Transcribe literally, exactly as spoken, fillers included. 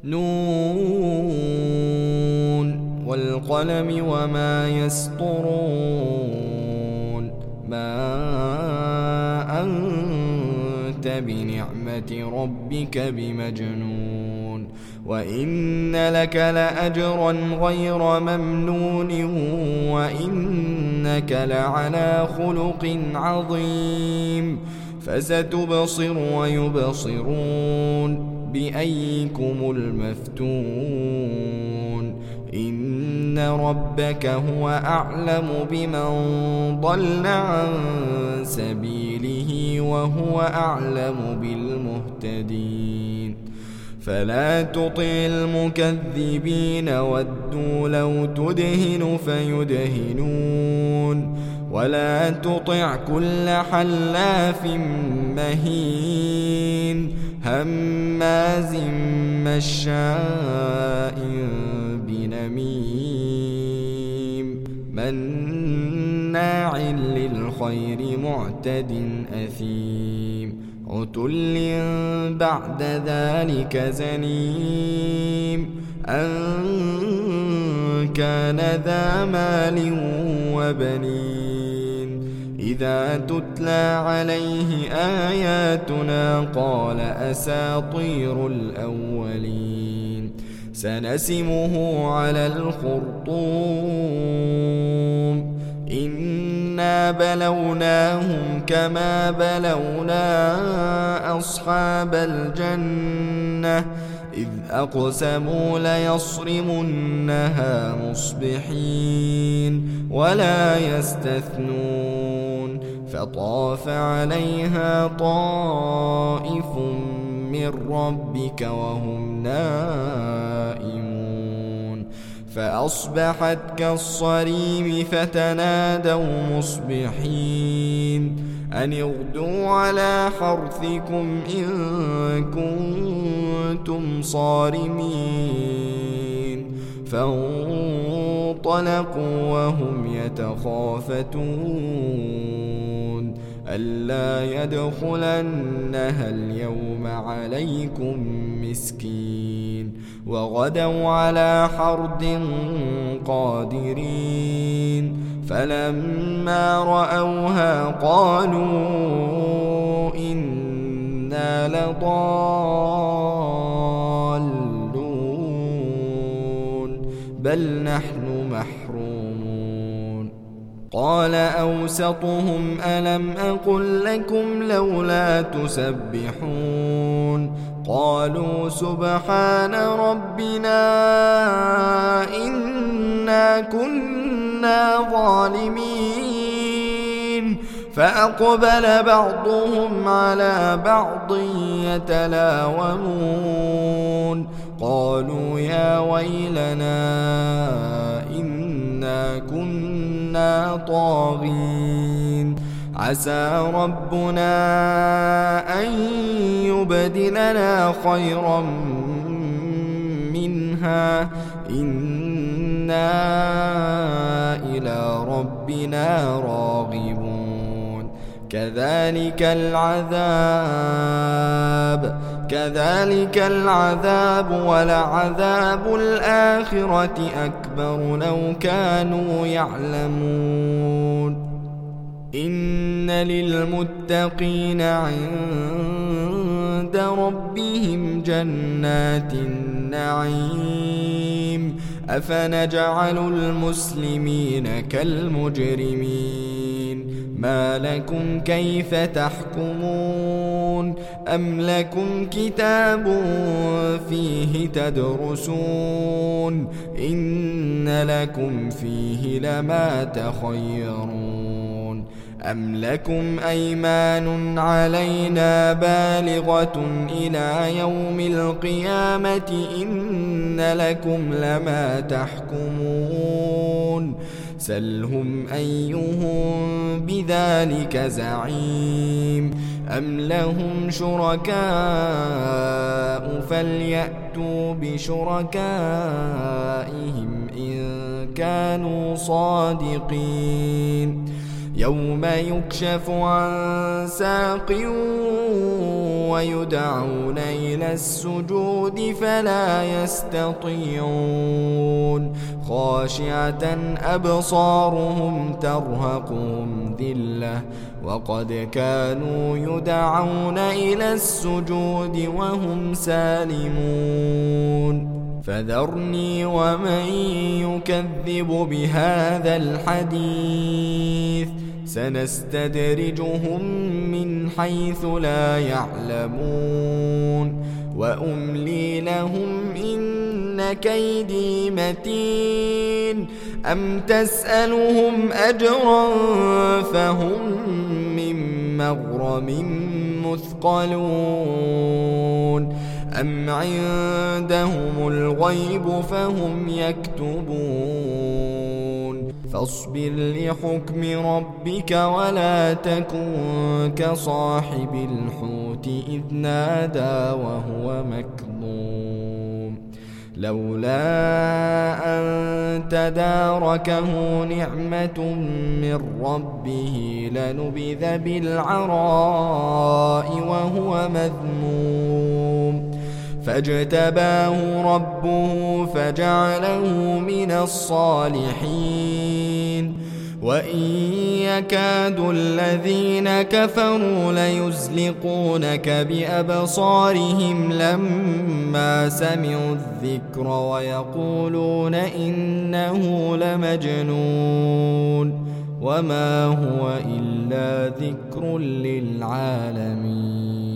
نون والقلم وما يسطرون ما أنت بنعمة ربك بمجنون وإن لك لأجرا غير ممنون وإنك لعلى خلق عظيم فستبصر ويبصرون بأيكم المفتون إن ربك هو أعلم بمن ضل عن سبيله وهو أعلم بالمهتدين فلا تطع المكذبين ودوا لو تدهن فيدهنون ولا تطع كل حلاف مهين هماز مشاء بنميم مناع للخير معتد أثيم عتل بعد ذلك زنيم أن كان ذا مال وبنين إذا تتلى عليه آياتنا قال أساطير الأولين سنسمه على الخرطوم إنا بلوناهم كما بلونا أصحاب الجنة إذ أقسموا ليصرمنها مصبحين ولا يستثنون فطاف عليها طائف من ربك وهم نائمون فأصبحت كالصريم فتنادوا مصبحين أن اغدوا على حرثكم إن كنتم صارمين فانطلقوا وهم يتخافتون ألا يدخلنها اليوم عليكم مسكين وغدوا على حرد قادرين فلما رأوها قالوا إنا لضالون بل نحن محرومون قال أوسطهم ألم أقل لكم لولا تسبحون قالوا سبحان ربنا إنا كنا ظالمين فأقبل بعضهم على بعض يتلاومون قالوا يا ويلنا إنا كنا طاغين عسى ربنا أن يبدلنا خيرا منها إنا إلى ربنا راغبون كذلك العذاب كذلك العذاب ولعذاب الآخرة أكبر لو كانوا يعلمون إن للمتقين عند ربهم جنات النعيم أفنجعل المسلمين كالمجرمين ما لكم كيف تحكمون أم لكم كتاب فيه تدرسون إن لكم فيه لما تخيرون أم لكم أيمان علينا بالغة إلى يوم القيامة إن لكم لما تحكمون سلهم أيهم بذلك زعيم أم لهم شركاء فليأتوا بشركائهم إن كانوا صادقين يوم يكشف عن ساق ويدعون إلى السجود فلا يستطيعون خاشعة أبصارهم ترهقهم ذلة وقد كانوا يدعون إلى السجود وهم سالمون فذرني ومن يكذب بهذا الحديث سنستدرجهم من حيث لا يعلمون وأملي لهم إن كيدي متين أم تسألهم أجرا فهم من مغرم مثقلون أم عندهم الغيب فهم يكتبون فاصبر لحكم ربك ولا تكن كصاحب الحوت إذ نادى وهو مكظوم لولا أن تداركه نعمة من ربه لنبذ بالعراء وهو مذموم فاجتباه ربه فجعله من الصالحين وإن يكاد الذين كفروا ليزلقونك بأبصارهم لما سمعوا الذكر ويقولون إنه لمجنون وما هو إلا ذكر للعالمين.